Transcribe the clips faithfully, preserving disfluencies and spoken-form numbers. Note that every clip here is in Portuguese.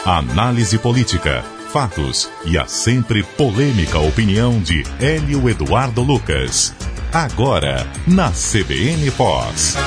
Análise política, fatos e a sempre polêmica opinião de Hélio Eduardo Lucas. Agora, na C B N Foz.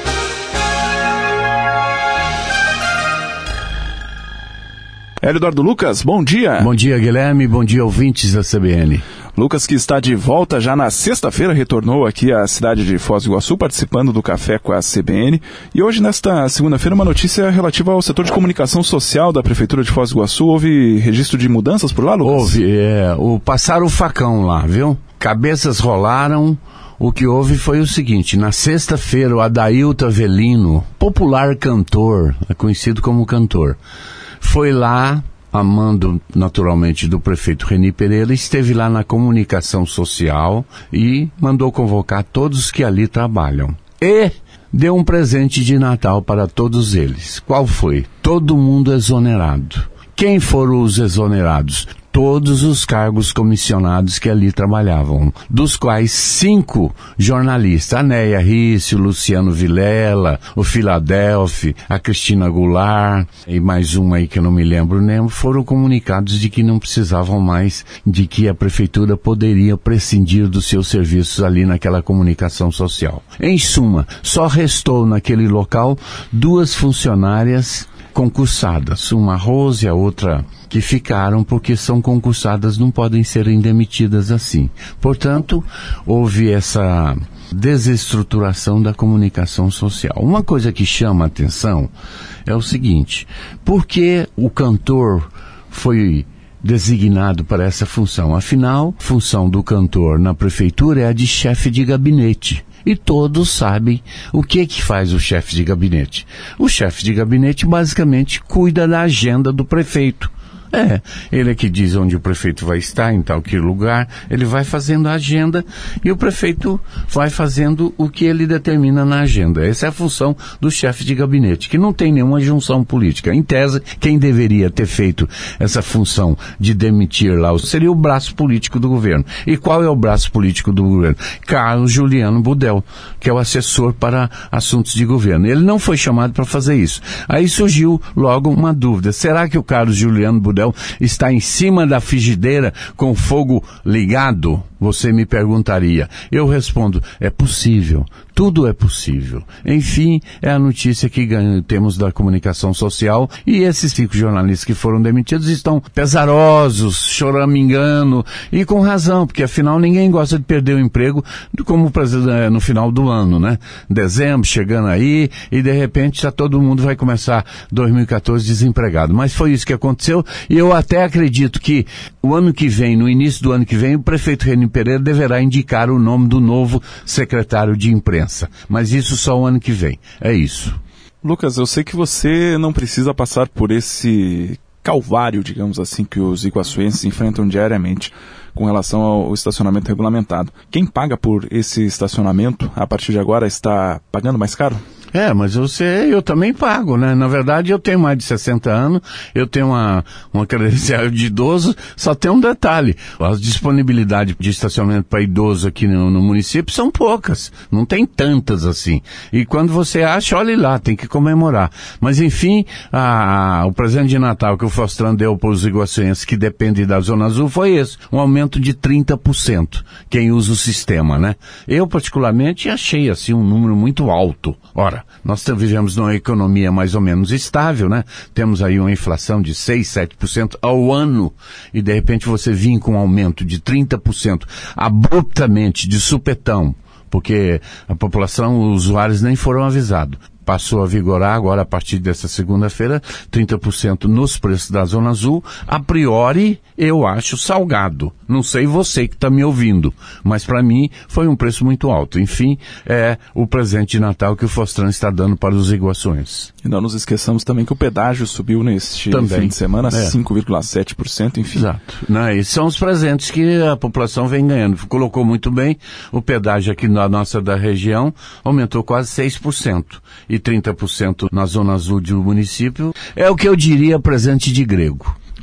Hélio Eduardo Lucas, bom dia. Bom dia, Guilherme. Bom dia, ouvintes da C B N. Lucas, que está de volta já na sexta-feira, retornou aqui à cidade de Foz do Iguaçu, participando do Café com a C B N. E hoje, nesta segunda-feira, uma notícia relativa ao setor de comunicação social da Prefeitura de Foz do Iguaçu. Houve registro de mudanças por lá, Lucas? Houve. É, o, passaram o facão lá, viu? Cabeças rolaram. O que houve foi o seguinte: na sexta-feira, o Adailto Avelino, popular cantor, é conhecido como cantor, foi lá, a mando naturalmente do prefeito Reni Pereira, esteve lá na comunicação social e mandou convocar todos que ali trabalham. E deu um presente de Natal para todos eles. Qual foi? Todo mundo exonerado. Quem foram os exonerados? Todos os cargos comissionados que ali trabalhavam, dos quais cinco jornalistas, a Neia Rício, Luciano Vilela, o Philadelphia, a Cristina Goulart e mais uma aí que eu não me lembro nem, foram comunicados de que não precisavam mais, de que a prefeitura poderia prescindir dos seus serviços ali naquela comunicação social. Em suma, só restou naquele local duas funcionárias concursadas, uma Rose e a outra que ficaram porque são concursadas, não podem ser demitidas assim. Portanto, houve essa desestruturação da comunicação social. Uma coisa que chama a atenção é o seguinte: por que o cantor foi designado para essa função? Afinal, a função do cantor na prefeitura é a de chefe de gabinete. E todos sabem o que que faz o chefe de gabinete. O chefe de gabinete basicamente cuida da agenda do prefeito. É, ele é que diz onde o prefeito vai estar, em tal que lugar, ele vai fazendo a agenda e o prefeito vai fazendo o que ele determina na agenda. Essa é a função do chefe de gabinete, que não tem nenhuma junção política. Em tese, quem deveria ter feito essa função de demitir lá seria o braço político do governo. E qual é o braço político do governo? Carlos Juliano Budel, que é o assessor para assuntos de governo. Ele não foi chamado para fazer isso. Aí surgiu logo uma dúvida: será que o Carlos Juliano Budel está em cima da frigideira com o fogo ligado? Você me perguntaria. Eu respondo: é possível. Tudo é possível. Enfim, é a notícia que ganha, temos da comunicação social, e esses cinco jornalistas que foram demitidos estão pesarosos, choramingando, e com razão, porque afinal ninguém gosta de perder o emprego como no final do ano, né? Dezembro, chegando aí, e de repente já todo mundo vai começar dois mil e quatorze desempregado. Mas foi isso que aconteceu, e eu até acredito que o ano que vem, no início do ano que vem, o prefeito Reni Pereira deverá indicar o nome do novo secretário de imprensa. Mas isso só o ano que vem. É isso. Lucas, eu sei que você não precisa passar por esse calvário, digamos assim, que os iguaçuenses enfrentam diariamente com relação ao estacionamento regulamentado. Quem paga por esse estacionamento, a partir de agora, está pagando mais caro? É, mas eu sei, eu também pago, né? Na verdade, eu tenho mais de sessenta anos, eu tenho uma, uma credencial de idoso, só tem um detalhe: as disponibilidades de estacionamento para idoso aqui no, no município são poucas, não tem tantas assim. E quando você acha, olhe lá, tem que comemorar. Mas enfim, a, a, o presente de Natal que o Fostran deu para os iguaçuenses que dependem da Zona Azul foi esse, um aumento de trinta por cento, quem usa o sistema, né? Eu, particularmente, achei assim um número muito alto. Ora, nós vivemos numa economia mais ou menos estável, né? Temos aí uma inflação de seis, sete por cento ao ano, e de repente você vir com um aumento de trinta por cento abruptamente, de supetão, porque a população, os usuários nem foram avisados. Passou a vigorar agora, a partir dessa segunda-feira, trinta por cento nos preços da Zona Azul. A priori, eu acho salgado. Não sei você que está me ouvindo, mas para mim foi um preço muito alto. Enfim, é o presente de Natal que o Fostran está dando para os iguaçuenses. E não nos esqueçamos também que o pedágio subiu neste também. fim de semana, é. cinco vírgula sete por cento, enfim. Exato. Não, e são os presentes que a população vem ganhando. Colocou muito bem, o pedágio aqui na nossa da região aumentou quase seis por cento. E trinta por cento na Zona Azul do município. É o que eu diria presente de grego.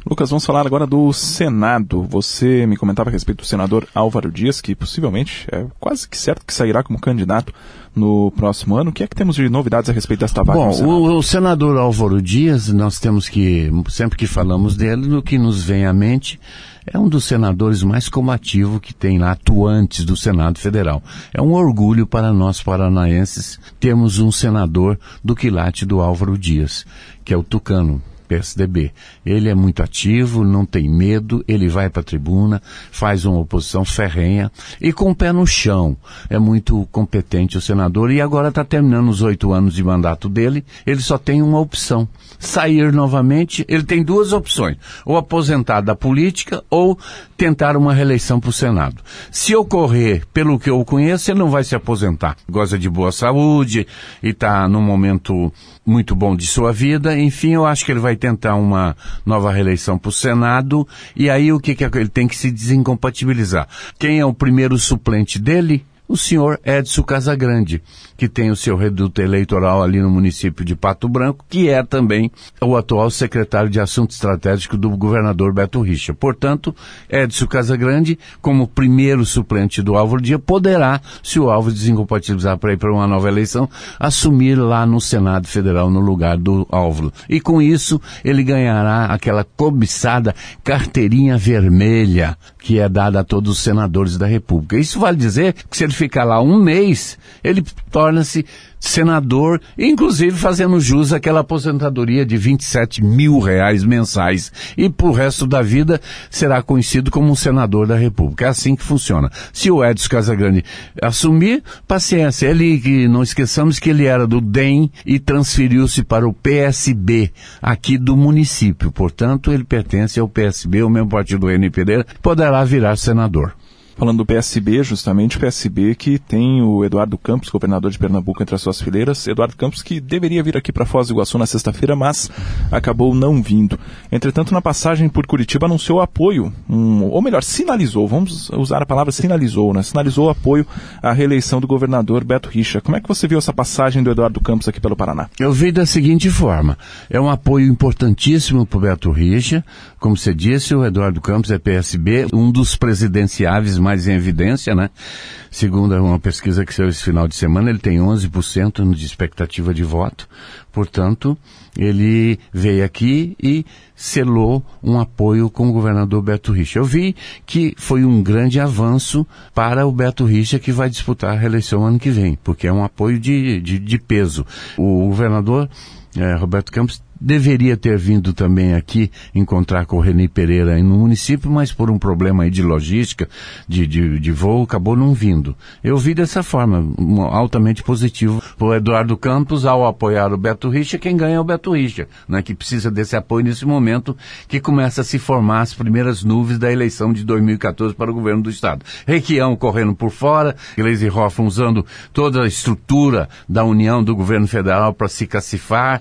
Lucas, vamos falar agora do Senado. Você me comentava a respeito do senador Álvaro Dias, que possivelmente é quase que certo que sairá como candidato no próximo ano. O que é que temos de novidades a respeito desta vaga? Bom, o, o senador Álvaro Dias, nós temos que, sempre que falamos dele, no que nos vem à mente, é um dos senadores mais combativos que tem lá, atuantes do Senado Federal. É um orgulho para nós paranaenses termos um senador do quilate do Álvaro Dias, que é o tucano, P S D B. Ele é muito ativo, não tem medo, ele vai para a tribuna, faz uma oposição ferrenha e com o pé no chão. É muito competente o senador e agora está terminando os oito anos de mandato dele, ele só tem uma opção, sair novamente. Ele tem duas opções, ou aposentar da política ou tentar uma reeleição para o Senado. Se ocorrer, pelo que eu conheço, ele não vai se aposentar. Gosta de boa saúde e está num momento muito bom de sua vida. Enfim, eu acho que ele vai tentar uma nova reeleição para o Senado, e aí o que, que é? Ele tem que se desincompatibilizar. Quem é o primeiro suplente dele? O senhor Edson Casagrande, que tem o seu reduto eleitoral ali no município de Pato Branco, que é também o atual secretário de Assuntos Estratégicos do governador Beto Richa. Portanto, Edson Casagrande, como primeiro suplente do Álvaro Dias, poderá, se o Álvaro desincompatibilizar para ir para uma nova eleição, assumir lá no Senado Federal no lugar do Álvaro. E com isso, ele ganhará aquela cobiçada carteirinha vermelha que é dada a todos os senadores da República. Isso vale dizer que se ele ficar lá um mês, ele torna-se senador, inclusive fazendo jus àquela aposentadoria de vinte e sete mil reais mensais. E pro resto da vida será conhecido como um senador da República. É assim que funciona. Se o Edson Casagrande assumir, paciência. Ele, que não esqueçamos que ele era do D E M e transferiu-se para o P S B, aqui do município. Portanto, ele pertence ao P S B, o mesmo partido do N Pereira, poderá virar senador. Falando do P S B, justamente o P S B que tem o Eduardo Campos, governador de Pernambuco, entre as suas fileiras. Eduardo Campos que deveria vir aqui para Foz do Iguaçu na sexta-feira, mas acabou não vindo. Entretanto, na passagem por Curitiba anunciou apoio, um, ou melhor, sinalizou, vamos usar a palavra sinalizou, né? Sinalizou apoio à reeleição do governador Beto Richa. Como é que você viu essa passagem do Eduardo Campos aqui pelo Paraná? Eu vi da seguinte forma, é um apoio importantíssimo para o Beto Richa. Como você disse, o Eduardo Campos é P S B, um dos presidenciáveis mais em evidência, né? Segundo uma pesquisa que saiu esse final de semana, ele tem onze por cento de expectativa de voto. Portanto, ele veio aqui e selou um apoio com o governador Beto Richa. Eu vi que foi um grande avanço para o Beto Richa, que vai disputar a reeleição ano que vem, porque é um apoio de, de, de peso. O governador é, Roberto Campos deveria ter vindo também aqui encontrar com o Reni Pereira no município, mas por um problema aí de logística, de, de, de voo, acabou não vindo. Eu vi dessa forma, um, altamente positivo. O Eduardo Campos, ao apoiar o Beto Richa, quem ganha é o Beto Richa, né, que precisa desse apoio nesse momento que começa a se formar as primeiras nuvens da eleição de dois mil e quatorze para o governo do Estado. Requião correndo por fora, Gleisi Hoffmann usando toda a estrutura da união do governo federal para se cacifar,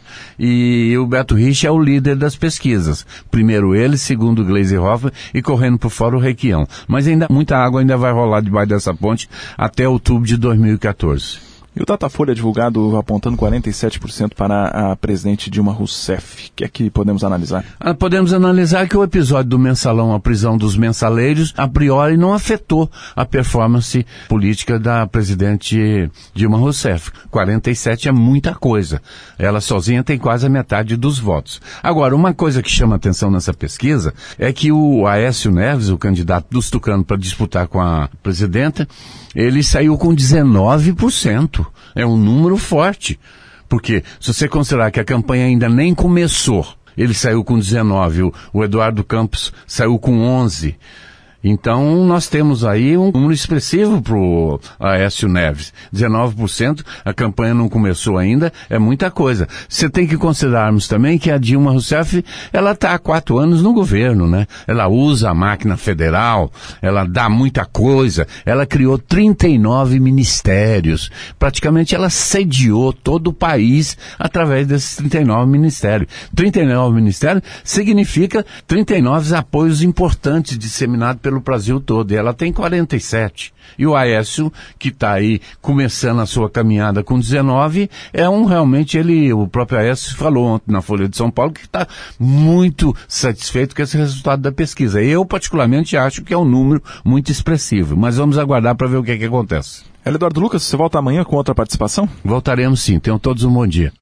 e o Beto Richa é o líder das pesquisas. Primeiro ele, segundo Gleisi Hoffmann, e correndo por fora o Requião. Mas ainda muita água ainda vai rolar debaixo dessa ponte até outubro de dois mil e quatorze. E o Datafolha divulgado apontando quarenta e sete por cento para a presidente Dilma Rousseff. O que é que podemos analisar? Ah, podemos analisar que o episódio do mensalão, a prisão dos mensaleiros, a priori não afetou a performance política da presidente Dilma Rousseff. quarenta e sete é muita coisa. Ela sozinha tem quase a metade dos votos. Agora, uma coisa que chama atenção nessa pesquisa é que o Aécio Neves, o candidato dos tucanos para disputar com a presidenta, ele saiu com dezenove por cento. É um número forte. Porque se você considerar que a campanha ainda nem começou, ele saiu com dezenove, o, o Eduardo Campos saiu com onze. Então, nós temos aí um número expressivo para o Aécio Neves. dezenove por cento, a campanha não começou ainda, é muita coisa. Você tem que considerarmos também que a Dilma Rousseff, ela está há quatro anos no governo, né? Ela usa a máquina federal, ela dá muita coisa, ela criou trinta e nove ministérios. Praticamente ela sediou todo o país através desses trinta e nove ministérios. trinta e nove ministérios significa trinta e nove apoios importantes disseminados pelo pelo Brasil todo, e ela tem quarenta e sete. E o Aécio, que está aí começando a sua caminhada com dezenove, é um realmente, ele, o próprio Aécio falou ontem na Folha de São Paulo que está muito satisfeito com esse resultado da pesquisa. Eu, particularmente, acho que é um número muito expressivo, mas vamos aguardar para ver o que é que acontece. Hélio Eduardo Lucas, você volta amanhã com outra participação? Voltaremos sim, tenham todos um bom dia.